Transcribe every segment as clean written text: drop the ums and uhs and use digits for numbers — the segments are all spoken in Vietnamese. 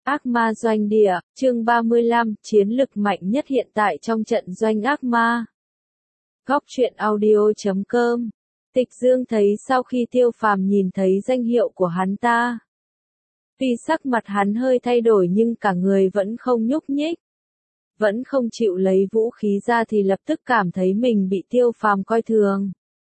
Ác ma doanh địa, chương 35, chiến lực mạnh nhất hiện tại trong trận doanh ác ma. Góc truyện audio.com. Tịch Dương thấy sau khi Tiêu Phàm nhìn thấy danh hiệu của hắn ta, tuy sắc mặt hắn hơi thay đổi nhưng cả người vẫn không nhúc nhích, vẫn không chịu lấy vũ khí ra thì lập tức cảm thấy mình bị Tiêu Phàm coi thường.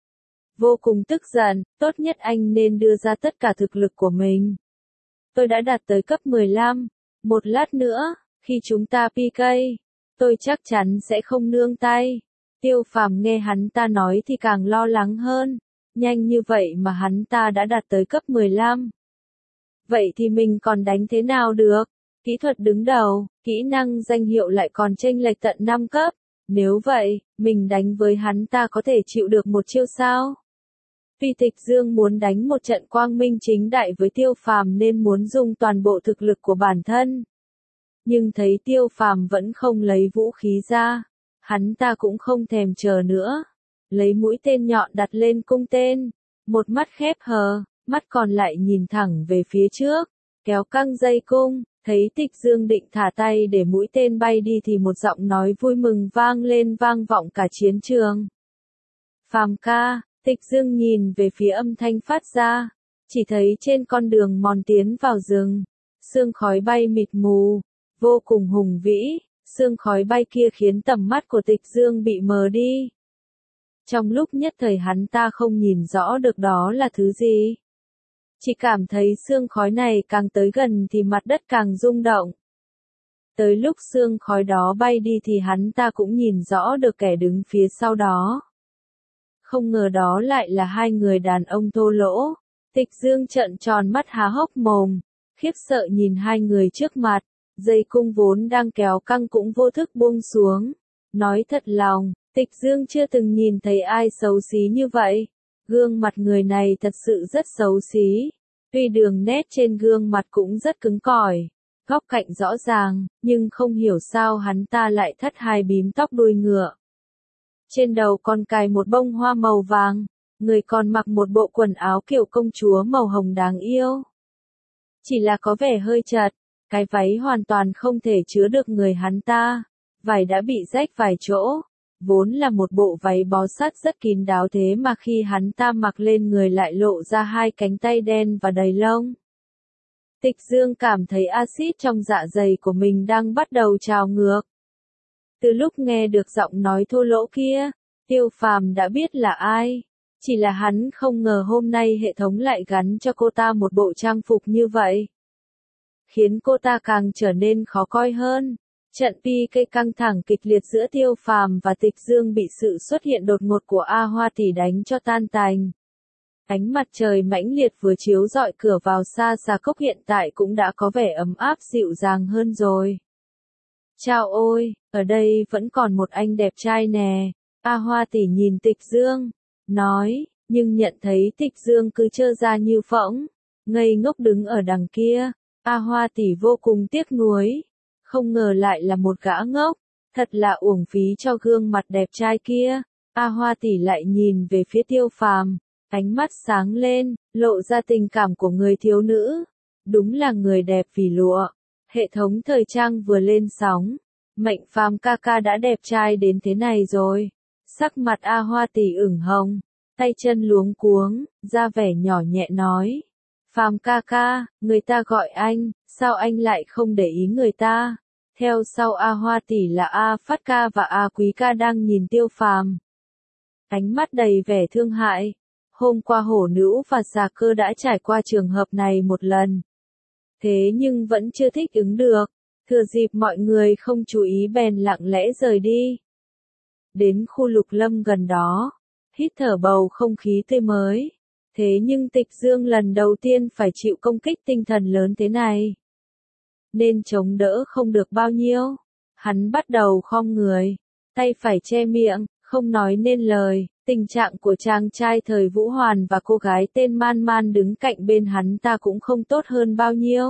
Vô cùng tức giận, tốt nhất anh nên đưa ra tất cả thực lực của mình. Tôi đã đạt tới cấp 15, một lát nữa, khi chúng ta PK, tôi chắc chắn sẽ không nương tay. Tiêu Phàm nghe hắn ta nói thì càng lo lắng hơn, nhanh như vậy mà hắn ta đã đạt tới cấp 15. Vậy thì mình còn đánh thế nào được? Kỹ thuật đứng đầu, kỹ năng danh hiệu lại còn chênh lệch tận 5 cấp. Nếu vậy, mình đánh với hắn ta có thể chịu được một chiêu sao? Tuy Tịch Dương muốn đánh một trận quang minh chính đại với Tiêu Phàm nên muốn dùng toàn bộ thực lực của bản thân. Nhưng thấy Tiêu Phàm vẫn không lấy vũ khí ra, hắn ta cũng không thèm chờ nữa. Lấy mũi tên nhọn đặt lên cung tên, một mắt khép hờ, mắt còn lại nhìn thẳng về phía trước, kéo căng dây cung, thấy Tịch Dương định thả tay để mũi tên bay đi thì một giọng nói vui mừng vang lên vang vọng cả chiến trường. Phàm ca. Tịch Dương nhìn về phía âm thanh phát ra, chỉ thấy trên con đường mòn tiến vào rừng, sương khói bay mịt mù, vô cùng hùng vĩ, sương khói bay kia khiến tầm mắt của Tịch Dương bị mờ đi. Trong lúc nhất thời hắn ta không nhìn rõ được đó là thứ gì. Chỉ cảm thấy sương khói này càng tới gần thì mặt đất càng rung động. Tới lúc sương khói đó bay đi thì hắn ta cũng nhìn rõ được kẻ đứng phía sau đó. Không ngờ đó lại là hai người đàn ông thô lỗ. Tịch Dương trợn tròn mắt há hốc mồm, khiếp sợ nhìn hai người trước mặt, dây cung vốn đang kéo căng cũng vô thức buông xuống. Nói thật lòng, Tịch Dương chưa từng nhìn thấy ai xấu xí như vậy. Gương mặt người này thật sự rất xấu xí. Tuy đường nét trên gương mặt cũng rất cứng cỏi, góc cạnh rõ ràng, nhưng không hiểu sao hắn ta lại thắt hai bím tóc đuôi ngựa. Trên đầu còn cài một bông hoa màu vàng, người còn mặc một bộ quần áo kiểu công chúa màu hồng đáng yêu. Chỉ là có vẻ hơi chật, cái váy hoàn toàn không thể chứa được người hắn ta, vải đã bị rách vài chỗ, vốn là một bộ váy bó sát rất kín đáo thế mà khi hắn ta mặc lên người lại lộ ra hai cánh tay đen và đầy lông. Tịch Dương cảm thấy axit trong dạ dày của mình đang bắt đầu trào ngược. Từ lúc nghe được giọng nói thô lỗ kia, Tiêu Phàm đã biết là ai. Chỉ là hắn không ngờ hôm nay hệ thống lại gắn cho cô ta một bộ trang phục như vậy, khiến cô ta càng trở nên khó coi hơn. Trận PK căng thẳng kịch liệt giữa Tiêu Phàm và Tịch Dương bị sự xuất hiện đột ngột của A Hoa Tỷ đánh cho tan tành. Ánh mặt trời mãnh liệt vừa chiếu rọi cửa vào xa Xà Cốc hiện tại cũng đã có vẻ ấm áp dịu dàng hơn rồi. Chao ôi, ở đây vẫn còn một anh đẹp trai nè. A Hoa Tỷ nhìn Tịch Dương, nói, nhưng nhận thấy Tịch Dương cứ trơ ra như phỗng, ngây ngốc đứng ở đằng kia. A Hoa Tỷ vô cùng tiếc nuối, không ngờ lại là một gã ngốc, thật là uổng phí cho gương mặt đẹp trai kia. A Hoa Tỷ lại nhìn về phía Tiêu Phàm, ánh mắt sáng lên, lộ ra tình cảm của người thiếu nữ. Đúng là người đẹp vì lụa. Hệ thống thời trang vừa lên sóng, Mệnh Phàm ca ca đã đẹp trai đến thế này rồi. Sắc mặt A Hoa Tỷ ửng hồng, tay chân luống cuống, ra vẻ nhỏ nhẹ nói. Phàm ca ca, người ta gọi anh, sao anh lại không để ý người ta? Theo sau A Hoa Tỷ là A Phát ca và A Quý ca đang nhìn Tiêu Phàm, ánh mắt đầy vẻ thương hại. Hôm qua Hổ Nữ và Xà Cơ đã trải qua trường hợp này một lần. Thế nhưng vẫn chưa thích ứng được, thừa dịp mọi người không chú ý bèn lặng lẽ rời đi. Đến khu lục lâm gần đó, hít thở bầu không khí tươi mới. Thế nhưng Tịch Dương lần đầu tiên phải chịu công kích tinh thần lớn thế này, nên chống đỡ không được bao nhiêu. Hắn bắt đầu khom người, tay phải che miệng, không nói nên lời. Tình trạng của chàng trai thời Vũ Hoàn và cô gái tên Man Man đứng cạnh bên hắn ta cũng không tốt hơn bao nhiêu.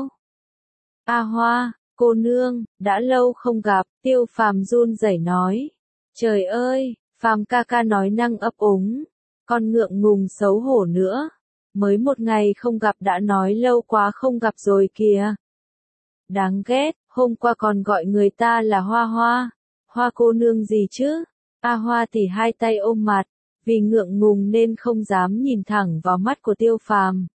A Hoa, cô nương, đã lâu không gặp, Tiêu Phàm run rẩy nói. Trời ơi, Phàm ca ca nói năng ấp úng, còn ngượng ngùng xấu hổ nữa. Mới một ngày không gặp đã nói lâu quá không gặp rồi kìa. Đáng ghét, hôm qua còn gọi người ta là Hoa Hoa. Hoa cô nương gì chứ? A Hoa thì hai tay ôm mặt, vì ngượng ngùng nên không dám nhìn thẳng vào mắt của Tiêu Phàm.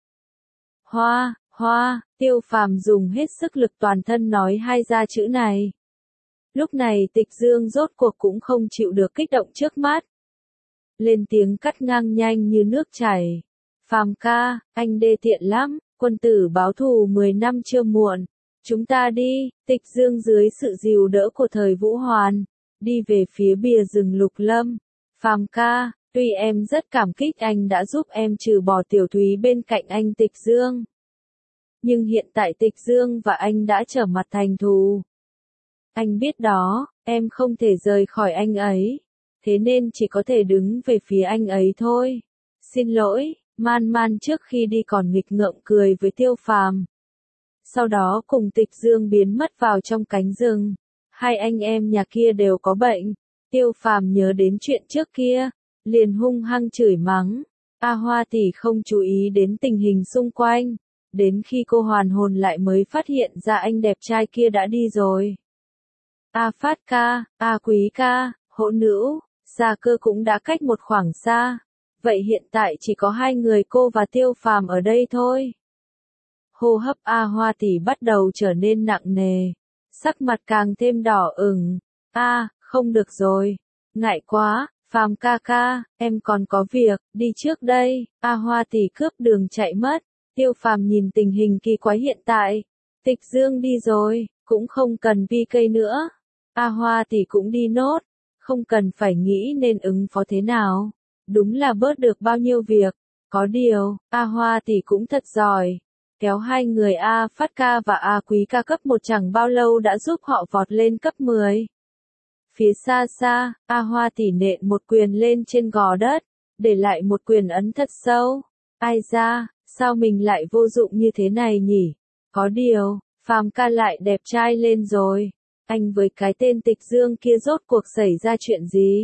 Hoa, Hoa, Tiêu Phàm dùng hết sức lực toàn thân nói hai ra chữ này. Lúc này Tịch Dương rốt cuộc cũng không chịu được kích động trước mắt. Lên tiếng cắt ngang nhanh như nước chảy. Phàm ca, anh đê tiện lắm, quân tử báo thù 10 năm chưa muộn. Chúng ta đi, Tịch Dương dưới sự dìu đỡ của Thời Vũ Hoàn, đi về phía bìa rừng Lục Lâm. Phàm ca, tuy em rất cảm kích anh đã giúp em trừ bỏ Tiểu Thúy bên cạnh anh Tịch Dương. Nhưng hiện tại Tịch Dương và anh đã trở mặt thành thù. Anh biết đó, em không thể rời khỏi anh ấy. Thế nên chỉ có thể đứng về phía anh ấy thôi. Xin lỗi, Man Man trước khi đi còn nghịch ngợm cười với Tiêu Phàm. Sau đó cùng Tịch Dương biến mất vào trong cánh rừng. Hai anh em nhà kia đều có bệnh. Tiêu Phàm nhớ đến chuyện trước kia, liền hung hăng chửi mắng. A Hoa tỷ không chú ý đến tình hình xung quanh. Đến khi cô hoàn hồn lại mới phát hiện ra anh đẹp trai kia đã đi rồi. A Phát ca, A Quý ca, Hỗ Nữ, Gia Cơ cũng đã cách một khoảng xa. Vậy hiện tại chỉ có hai người cô và Tiêu Phàm ở đây thôi. Hô hấp A Hoa tỷ bắt đầu trở nên nặng nề. Sắc mặt càng thêm đỏ ửng. Không được rồi. Ngại quá, Phàm ca ca, em còn có việc, đi trước đây. A Hoa tỷ cướp đường chạy mất. Tiêu Phàm nhìn tình hình kỳ quái hiện tại. Tịch Dương đi rồi, cũng không cần PK nữa. A Hoa tỷ cũng đi nốt. Không cần phải nghĩ nên ứng phó thế nào. Đúng là bớt được bao nhiêu việc. Có điều, A Hoa tỷ cũng thật giỏi. Kéo hai người A Phát ca và A Quý ca cấp 1 chẳng bao lâu đã giúp họ vọt lên cấp 10. Phía xa xa, A Hoa tỷ nện một quyền lên trên gò đất, để lại một quyền ấn thật sâu. Ai da, sao mình lại vô dụng như thế này nhỉ? Có điều, Phàm ca lại đẹp trai lên rồi. Anh với cái tên Tịch Dương kia rốt cuộc xảy ra chuyện gì?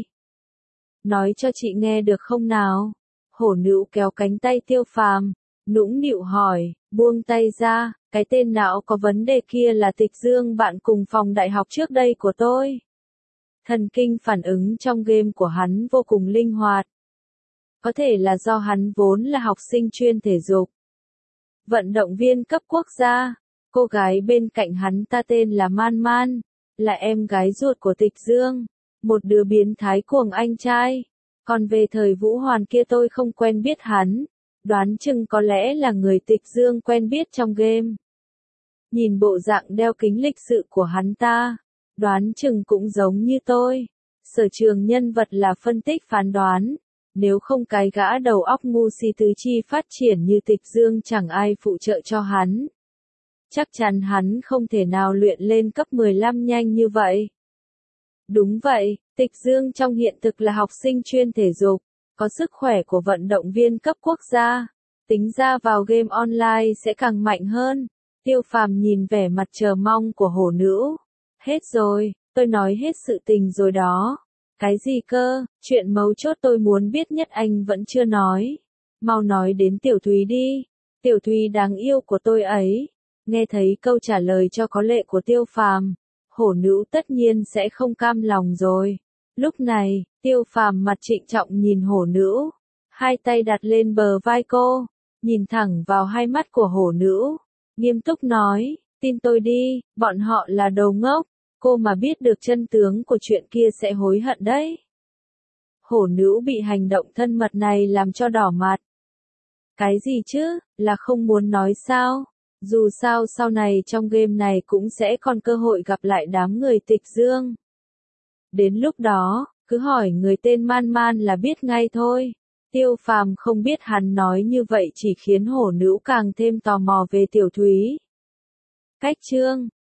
Nói cho chị nghe được không nào? Hổ Nữ kéo cánh tay Tiêu Phàm, nũng nịu hỏi, buông tay ra, cái tên não có vấn đề kia là Tịch Dương bạn cùng phòng đại học trước đây của tôi. Thần kinh phản ứng trong game của hắn vô cùng linh hoạt. Có thể là do hắn vốn là học sinh chuyên thể dục. Vận động viên cấp quốc gia, cô gái bên cạnh hắn ta tên là Man Man, là em gái ruột của Tịch Dương, một đứa biến thái cuồng anh trai. Còn về Thời Vũ Hoàn kia tôi không quen biết hắn, đoán chừng có lẽ là người Tịch Dương quen biết trong game. Nhìn bộ dạng đeo kính lịch sự của hắn ta, đoán chừng cũng giống như tôi. Sở trường nhân vật là phân tích phán đoán. Nếu không cái gã đầu óc ngu si tứ chi phát triển như Tịch Dương chẳng ai phụ trợ cho hắn. Chắc chắn hắn không thể nào luyện lên cấp 15 nhanh như vậy. Đúng vậy, Tịch Dương trong hiện thực là học sinh chuyên thể dục, có sức khỏe của vận động viên cấp quốc gia. Tính ra vào game online sẽ càng mạnh hơn. Tiêu Phàm nhìn vẻ mặt chờ mong của Hổ Nữ. Hết rồi, tôi nói hết sự tình rồi đó. Cái gì cơ, chuyện mấu chốt tôi muốn biết nhất anh vẫn chưa nói. Mau nói đến Tiểu Thúy đi. Tiểu Thúy đáng yêu của tôi ấy. Nghe thấy câu trả lời cho có lệ của Tiêu Phàm, Hổ Nữ tất nhiên sẽ không cam lòng rồi. Lúc này, Tiêu Phàm mặt trịnh trọng nhìn Hổ Nữ, hai tay đặt lên bờ vai cô, nhìn thẳng vào hai mắt của Hổ Nữ, nghiêm túc nói, tin tôi đi, bọn họ là đồ ngốc, cô mà biết được chân tướng của chuyện kia sẽ hối hận đấy. Hổ Nữ bị hành động thân mật này làm cho đỏ mặt. Cái gì chứ, là không muốn nói sao? Dù sao sau này trong game này cũng sẽ còn cơ hội gặp lại đám người Tịch Dương. Đến lúc đó, cứ hỏi người tên Man Man là biết ngay thôi. Tiêu Phàm không biết hắn nói như vậy chỉ khiến Hổ Nữ càng thêm tò mò về Tiểu Thúy. Cách chương